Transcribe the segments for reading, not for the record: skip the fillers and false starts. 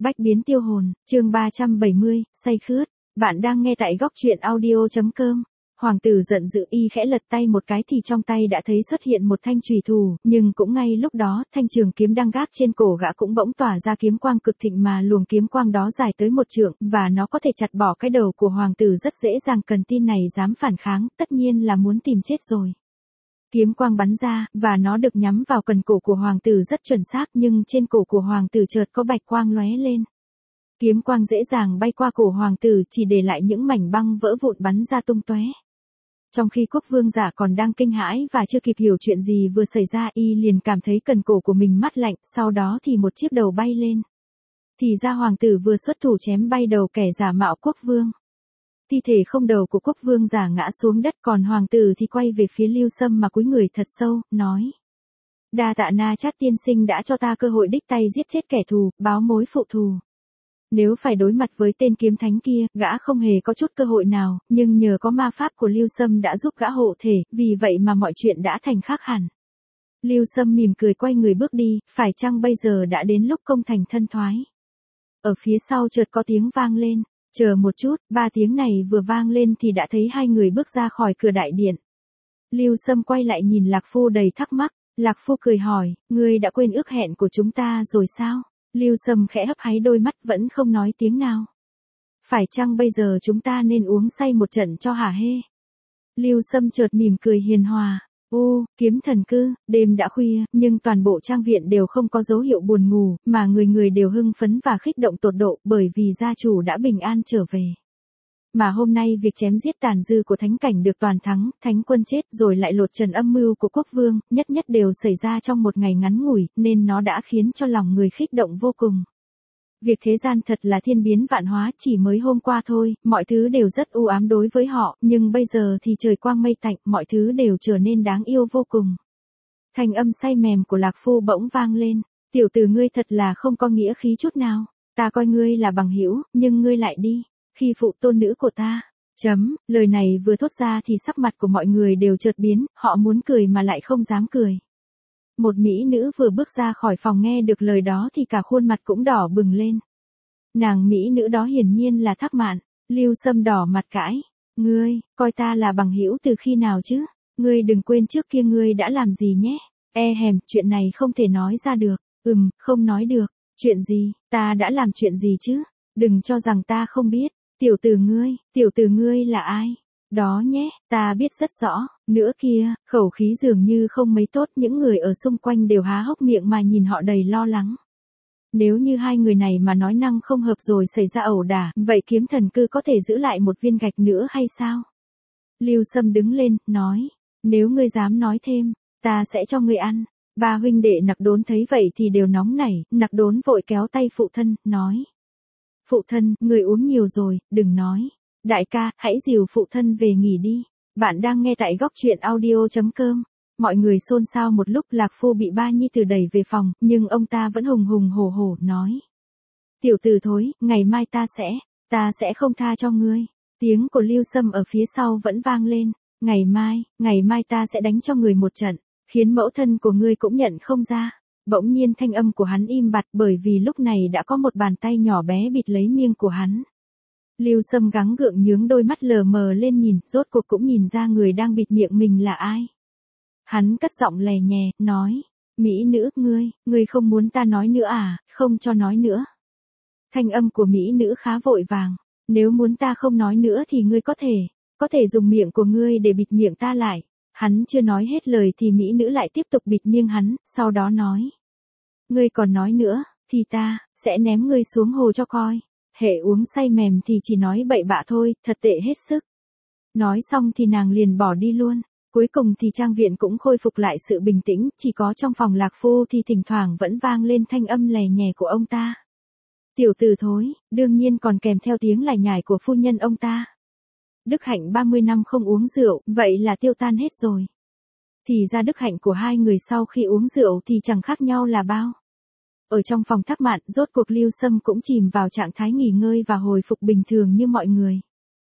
Bách biến tiêu hồn, chương 370, say khướt. Bạn đang nghe tại góc truyện audio.com. Hoàng tử giận dữ y khẽ lật tay một cái thì trong tay đã thấy xuất hiện một thanh chùy thủ, nhưng cũng ngay lúc đó, thanh trường kiếm đang gác trên cổ gã cũng bỗng tỏa ra kiếm quang cực thịnh mà luồng kiếm quang đó dài tới 1 trượng, và nó có thể chặt bỏ cái đầu của hoàng tử rất dễ dàng. Cần tin này dám phản kháng, tất nhiên là muốn tìm chết rồi. Kiếm quang bắn ra, và nó được nhắm vào cần cổ của hoàng tử rất chuẩn xác, nhưng trên cổ của hoàng tử chợt có bạch quang lóe lên. Kiếm quang dễ dàng bay qua cổ hoàng tử, chỉ để lại những mảnh băng vỡ vụn bắn ra tung tóe. Trong khi quốc vương giả còn đang kinh hãi và chưa kịp hiểu chuyện gì vừa xảy ra, y liền cảm thấy cần cổ của mình mát lạnh, sau đó thì một chiếc đầu bay lên. Thì ra hoàng tử vừa xuất thủ chém bay đầu kẻ giả mạo quốc vương. Thi thể không đầu của quốc vương giả ngã xuống đất, còn hoàng tử thì quay về phía Lưu Sâm mà cúi người thật sâu, nói: đa tạ Na Chát tiên sinh đã cho ta cơ hội đích tay giết chết kẻ thù, báo mối phụ thù. Nếu phải đối mặt với tên kiếm thánh kia, gã không hề có chút cơ hội nào, nhưng nhờ có ma pháp của Lưu Sâm đã giúp gã hộ thể, vì vậy mà mọi chuyện đã thành khác hẳn. Lưu Sâm mỉm cười quay người bước đi, phải chăng bây giờ đã đến lúc công thành thân thoái? Ở phía sau chợt có tiếng vang lên. Chờ một chút, 3 tiếng này vừa vang lên thì đã thấy 2 người bước ra khỏi cửa đại điện. Lưu Sâm quay lại nhìn Lạc Phu đầy thắc mắc. Lạc Phu cười hỏi: ngươi đã quên ước hẹn của chúng ta rồi sao? Lưu Sâm khẽ hấp háy đôi mắt vẫn không nói tiếng nào. Phải chăng bây giờ chúng ta nên uống say một trận cho hả hê? Lưu Sâm chợt mỉm cười hiền hòa. Ô, kiếm thần cư, đêm đã khuya, nhưng toàn bộ trang viện đều không có dấu hiệu buồn ngủ, mà người người đều hưng phấn và khích động tột độ, bởi vì gia chủ đã bình an trở về. Mà hôm nay việc chém giết tàn dư của thánh cảnh được toàn thắng, thánh quân chết rồi lại lột trần âm mưu của quốc vương, nhất đều xảy ra trong một ngày ngắn ngủi, nên nó đã khiến cho lòng người khích động vô cùng. Việc thế gian thật là thiên biến vạn hóa, chỉ mới hôm qua thôi, mọi thứ đều rất u ám đối với họ, nhưng bây giờ thì trời quang mây tạnh, mọi thứ đều trở nên đáng yêu vô cùng. Thanh âm say mềm của Lạc Phu bỗng vang lên: tiểu tử ngươi thật là không có nghĩa khí chút nào, ta coi ngươi là bằng hữu, nhưng ngươi lại đi khi phụ tôn nữ của ta. Lời này vừa thốt ra thì sắc mặt của mọi người đều chợt biến, họ muốn cười mà lại không dám cười. Một mỹ nữ vừa bước ra khỏi phòng nghe được lời đó thì cả khuôn mặt cũng đỏ bừng lên. Nàng mỹ nữ đó hiển nhiên là Thác Mạn. Lưu Sâm đỏ mặt cãi: ngươi, coi ta là bằng hữu từ khi nào chứ? Ngươi đừng quên trước kia ngươi đã làm gì nhé. Chuyện này không thể nói ra được. Không nói được. Chuyện gì, ta đã làm chuyện gì chứ? Đừng cho rằng ta không biết. Tiểu tử ngươi là ai? Đó nhé, ta biết rất rõ. Nữa kia, khẩu khí dường như không mấy tốt, những người ở xung quanh đều há hốc miệng mà nhìn họ đầy lo lắng. Nếu như 2 người này mà nói năng không hợp rồi xảy ra ẩu đả, vậy kiếm thần cư có thể giữ lại một viên gạch nữa hay sao? Lưu Sâm đứng lên, nói: nếu ngươi dám nói thêm, ta sẽ cho ngươi ăn. 3 huynh đệ Nặc Đốn thấy vậy thì đều nóng nảy, Nặc Đốn vội kéo tay phụ thân, nói: phụ thân, người uống nhiều rồi, đừng nói. Đại ca, hãy dìu phụ thân về nghỉ đi. Bạn đang nghe tại góc truyện audio.com. Mọi người xôn xao một lúc. Lạc Phu bị ba nhi tử đẩy về phòng, nhưng ông ta vẫn hùng hùng hổ hổ nói: tiểu tử thối, ngày mai ta sẽ không tha cho ngươi. Tiếng của Lưu Sâm ở phía sau vẫn vang lên: ngày mai ta sẽ đánh cho người một trận, khiến mẫu thân của ngươi cũng nhận không ra. Bỗng nhiên thanh âm của hắn im bặt, bởi vì lúc này đã có một bàn tay nhỏ bé bịt lấy miệng của hắn. Lưu Sâm gắng gượng nhướng đôi mắt lờ mờ lên nhìn, rốt cuộc cũng nhìn ra người đang bịt miệng mình là ai. Hắn cất giọng lè nhè, nói: mỹ nữ, ngươi không muốn ta nói nữa à? Không cho nói nữa. Thanh âm của mỹ nữ khá vội vàng: nếu muốn ta không nói nữa thì ngươi có thể dùng miệng của ngươi để bịt miệng ta lại. Hắn chưa nói hết lời thì mỹ nữ lại tiếp tục bịt miệng hắn, sau đó nói: ngươi còn nói nữa, thì ta sẽ ném ngươi xuống hồ cho coi. Hệ uống say mềm thì chỉ nói bậy bạ thôi, thật tệ hết sức. Nói xong thì nàng liền bỏ đi luôn. Cuối cùng thì trang viện cũng khôi phục lại sự bình tĩnh, chỉ có trong phòng Lạc Phu thì thỉnh thoảng vẫn vang lên thanh âm lè nhè của ông ta. Tiểu tử thối, đương nhiên còn kèm theo tiếng lải nhải của phu nhân ông ta. Đức hạnh 30 năm không uống rượu, vậy là tiêu tan hết rồi. Thì ra đức hạnh của 2 người sau khi uống rượu thì chẳng khác nhau là bao. Ở trong phòng Thác Mạn, rốt cuộc Lưu Sâm cũng chìm vào trạng thái nghỉ ngơi và hồi phục bình thường như mọi người.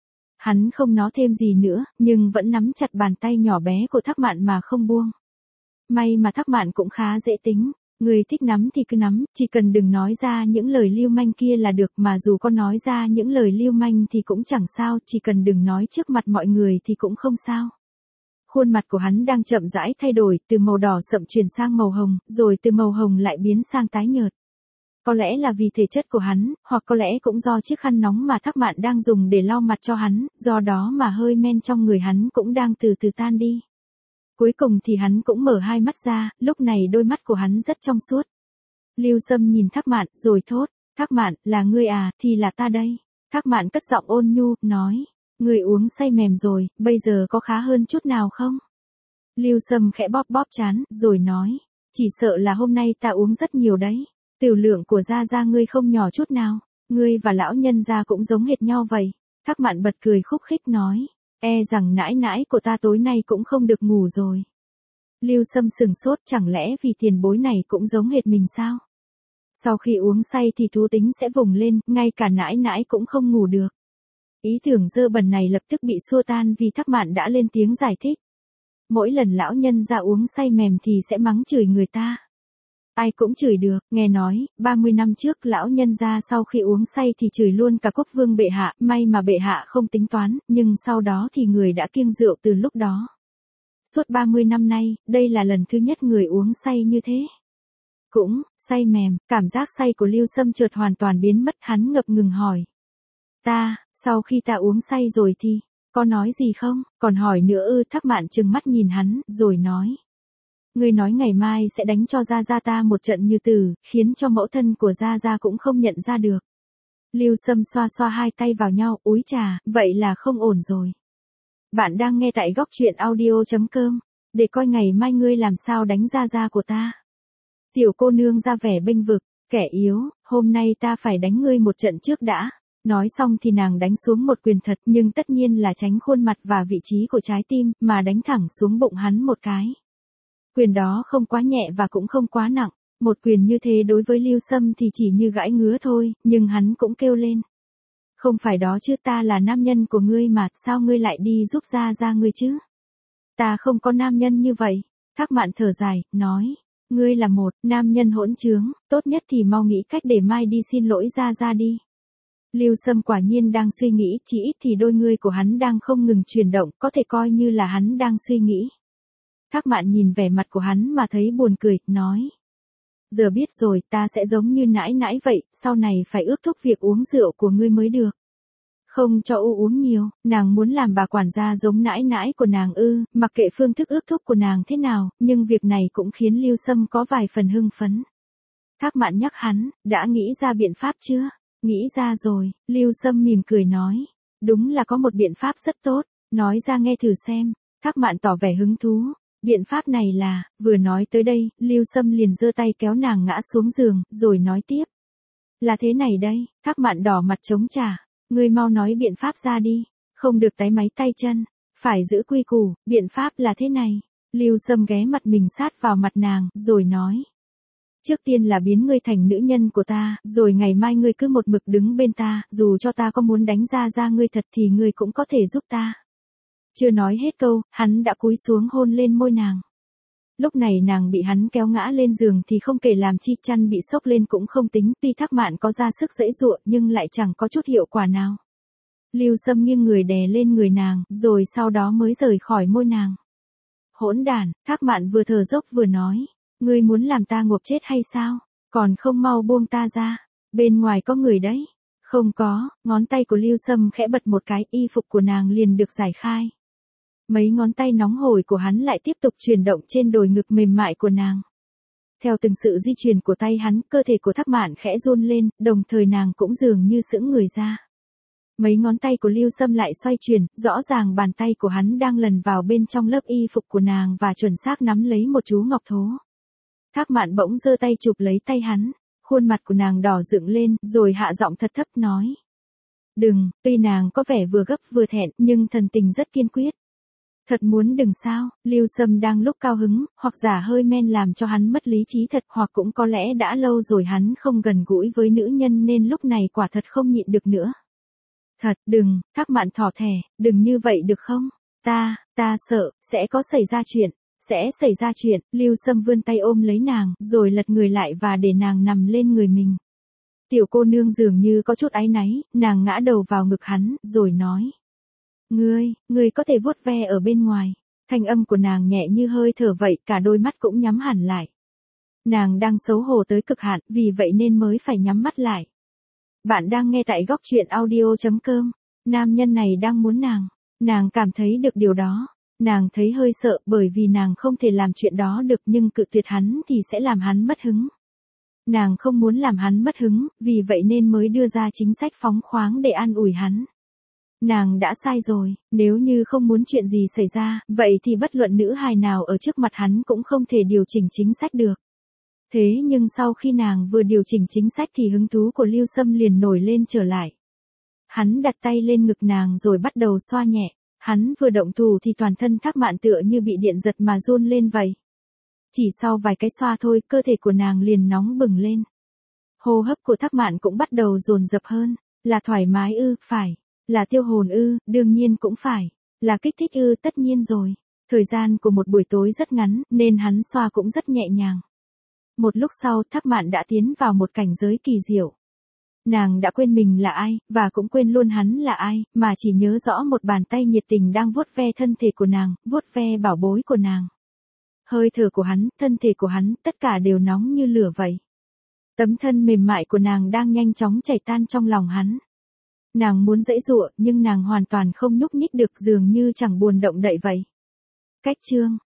Hắn không nói thêm gì nữa, nhưng vẫn nắm chặt bàn tay nhỏ bé của Thác Mạn mà không buông. May mà Thác Mạn cũng khá dễ tính. Người thích nắm thì cứ nắm, chỉ cần đừng nói ra những lời lưu manh kia là được, mà dù có nói ra những lời lưu manh thì cũng chẳng sao, chỉ cần đừng nói trước mặt mọi người thì cũng không sao. Khuôn mặt của hắn đang chậm rãi thay đổi, từ màu đỏ sậm chuyển sang màu hồng, rồi từ màu hồng lại biến sang tái nhợt. Có lẽ là vì thể chất của hắn, hoặc có lẽ cũng do chiếc khăn nóng mà Thác Mạn đang dùng để lau mặt cho hắn, do đó mà hơi men trong người hắn cũng đang từ từ tan đi. Cuối cùng thì hắn cũng mở hai mắt ra, lúc này đôi mắt của hắn rất trong suốt. Lưu Sâm nhìn Thác Mạn, rồi thốt, Thác Mạn, là ngươi à, thì là ta đây. Thác Mạn cất giọng ôn nhu, nói, ngươi uống say mềm rồi, bây giờ có khá hơn chút nào không? Lưu Sâm khẽ bóp bóp trán, rồi nói, chỉ sợ là hôm nay ta uống rất nhiều đấy. Tiểu lượng của Gia Gia ngươi không nhỏ chút nào, ngươi và lão nhân gia cũng giống hệt nhau vậy. Thác Mạn bật cười khúc khích nói, e rằng nãi nãi của ta tối nay cũng không được ngủ rồi. Lưu Sâm sừng sốt, chẳng lẽ vì tiền bối này cũng giống hệt mình sao? Sau khi uống say thì thú tính sẽ vùng lên, ngay cả nãi nãi cũng không ngủ được. Ý tưởng dơ bẩn này lập tức bị xua tan vì Thác Mạn đã lên tiếng giải thích. Mỗi lần lão nhân gia uống say mềm thì sẽ mắng chửi người ta. Ai cũng chửi được, nghe nói, 30 năm trước lão nhân gia sau khi uống say thì chửi luôn cả quốc vương bệ hạ, may mà bệ hạ không tính toán, nhưng sau đó thì người đã kiêng rượu từ lúc đó. Suốt 30 năm nay, đây là lần thứ nhất người uống say như thế. Cũng, say mềm, cảm giác say của Lưu Sâm chợt hoàn toàn biến mất, hắn ngập ngừng hỏi. Sau khi ta uống say rồi thì, có nói gì không, còn hỏi nữa ư? Thác Mạn trừng mắt nhìn hắn, rồi nói. Ngươi nói ngày mai sẽ đánh cho Gia Gia ta một trận như tử, khiến cho mẫu thân của Gia Gia cũng không nhận ra được. Lưu Sâm xoa xoa hai tay vào nhau, úi chà, vậy là không ổn rồi. Bạn đang nghe tại góc truyện audio.com, để coi ngày mai ngươi làm sao đánh Gia Gia của ta. Tiểu cô nương ra vẻ bênh vực, kẻ yếu, hôm nay ta phải đánh ngươi một trận trước đã. Nói xong thì nàng đánh xuống một quyền thật, nhưng tất nhiên là tránh khuôn mặt và vị trí của trái tim, mà đánh thẳng xuống bụng hắn một cái. Quyền đó không quá nhẹ và cũng không quá nặng, một quyền như thế đối với Lưu Sâm thì chỉ như gãi ngứa thôi, nhưng hắn cũng kêu lên. Không phải đó chứ, ta là nam nhân của ngươi mà, sao ngươi lại đi giúp Gia Gia ngươi chứ? Ta không có nam nhân như vậy. Thác Mạn thở dài, nói, ngươi là một nam nhân hỗn trướng, tốt nhất thì mau nghĩ cách để mai đi xin lỗi Gia Gia đi. Lưu Sâm quả nhiên đang suy nghĩ, chỉ ít thì đôi ngươi của hắn đang không ngừng chuyển động, có thể coi như là hắn đang suy nghĩ. Thác Mạn nhìn vẻ mặt của hắn mà thấy buồn cười, nói. Giờ biết rồi, ta sẽ giống như nãi nãi vậy, sau này phải ước thúc việc uống rượu của ngươi mới được. Không cho uống nhiều, nàng muốn làm bà quản gia giống nãi nãi của nàng ư, mặc kệ phương thức ước thúc của nàng thế nào, nhưng việc này cũng khiến Lưu Sâm có vài phần hưng phấn. Thác Mạn nhắc hắn, đã nghĩ ra biện pháp chưa? Nghĩ ra rồi, Lưu Sâm mỉm cười nói. Đúng là có một biện pháp rất tốt, nói ra nghe thử xem. Thác Mạn tỏ vẻ hứng thú. Biện pháp này là, vừa nói tới đây, Lưu Sâm liền giơ tay kéo nàng ngã xuống giường, rồi nói tiếp. Là thế này đây, Thác Mạn đỏ mặt chống trả. Ngươi mau nói biện pháp ra đi, không được táy máy tay chân, phải giữ quy củ, biện pháp là thế này. Lưu Sâm ghé mặt mình sát vào mặt nàng, rồi nói. Trước tiên là biến ngươi thành nữ nhân của ta, rồi ngày mai ngươi cứ một mực đứng bên ta, dù cho ta có muốn đánh Gia Gia ngươi thật thì ngươi cũng có thể giúp ta. Chưa nói hết câu, hắn đã cúi xuống hôn lên môi nàng. Lúc này nàng bị hắn kéo ngã lên giường thì không kể làm chi, chăn bị xốc lên cũng không tính, tuy Thác Mạn có ra sức giãy giụa nhưng lại chẳng có chút hiệu quả nào. Lưu Sâm nghiêng người đè lên người nàng, rồi sau đó mới rời khỏi môi nàng. Hỗn đản, Thác Mạn vừa thở dốc vừa nói, ngươi muốn làm ta ngộp chết hay sao, còn không mau buông ta ra, bên ngoài có người đấy. Không có, ngón tay của Lưu Sâm khẽ bật một cái, y phục của nàng liền được giải khai. Mấy ngón tay nóng hổi của hắn lại tiếp tục chuyển động trên đồi ngực mềm mại của nàng. Theo từng sự di chuyển của tay hắn, cơ thể của Thác Mạn khẽ run lên, đồng thời nàng cũng dường như sững người ra. Mấy ngón tay của Lưu Sâm lại xoay chuyển, rõ ràng bàn tay của hắn đang lần vào bên trong lớp y phục của nàng và chuẩn xác nắm lấy một chú ngọc thố. Thác Mạn bỗng giơ tay chụp lấy tay hắn, khuôn mặt của nàng đỏ dựng lên, rồi hạ giọng thật thấp nói. Đừng, tuy nàng có vẻ vừa gấp vừa thẹn, nhưng thần tình rất kiên quyết. Thật muốn đừng sao, Lưu Sâm đang lúc cao hứng, hoặc giả hơi men làm cho hắn mất lý trí thật, hoặc cũng có lẽ đã lâu rồi hắn không gần gũi với nữ nhân nên lúc này quả thật không nhịn được nữa. Thật, đừng, Thác Mạn thỏ thẻ, đừng như vậy được không? Ta sợ, sẽ có xảy ra chuyện. sẽ xảy ra chuyện. Lưu Sâm vươn tay ôm lấy nàng, rồi lật người lại và để nàng nằm lên người mình. Tiểu cô nương dường như có chút áy náy, nàng ngã đầu vào ngực hắn, rồi nói. Ngươi có thể vuốt ve ở bên ngoài. Thanh âm của nàng nhẹ như hơi thở vậy, cả đôi mắt cũng nhắm hẳn lại. Nàng đang xấu hổ tới cực hạn, vì vậy nên mới phải nhắm mắt lại. Bạn đang nghe tại góc truyện audio.com. Nam nhân này đang muốn nàng cảm thấy được điều đó. Nàng thấy hơi sợ bởi vì nàng không thể làm chuyện đó được, nhưng cự tuyệt hắn thì sẽ làm hắn mất hứng. Nàng không muốn làm hắn mất hứng, vì vậy nên mới đưa ra chính sách phóng khoáng để an ủi hắn. Nàng đã sai rồi, nếu như không muốn chuyện gì xảy ra, vậy thì bất luận nữ hài nào ở trước mặt hắn cũng không thể điều chỉnh chính sách được. Thế nhưng sau khi nàng vừa điều chỉnh chính sách thì hứng thú của Lưu Sâm liền nổi lên trở lại. Hắn đặt tay lên ngực nàng rồi bắt đầu xoa nhẹ. Hắn vừa động thủ thì toàn thân Thác Mạn tựa như bị điện giật mà run lên vậy. Chỉ sau vài cái xoa thôi, cơ thể của nàng liền nóng bừng lên. Hô hấp của Thác Mạn cũng bắt đầu dồn dập hơn. Là thoải mái ư? Phải. Là tiêu hồn ư? Đương nhiên cũng phải. Là kích thích ư? Tất nhiên rồi. Thời gian của một buổi tối rất ngắn, nên hắn xoa cũng rất nhẹ nhàng. Một lúc sau, Thác Mạn đã tiến vào một cảnh giới kỳ diệu. Nàng đã quên mình là ai, và cũng quên luôn hắn là ai, mà chỉ nhớ rõ một bàn tay nhiệt tình đang vuốt ve thân thể của nàng, vuốt ve bảo bối của nàng. Hơi thở của hắn, thân thể của hắn, tất cả đều nóng như lửa vậy. Tấm thân mềm mại của nàng đang nhanh chóng chảy tan trong lòng hắn. Nàng muốn giãy giụa, nhưng nàng hoàn toàn không nhúc nhích được, dường như chẳng buồn động đậy vậy. Cách chương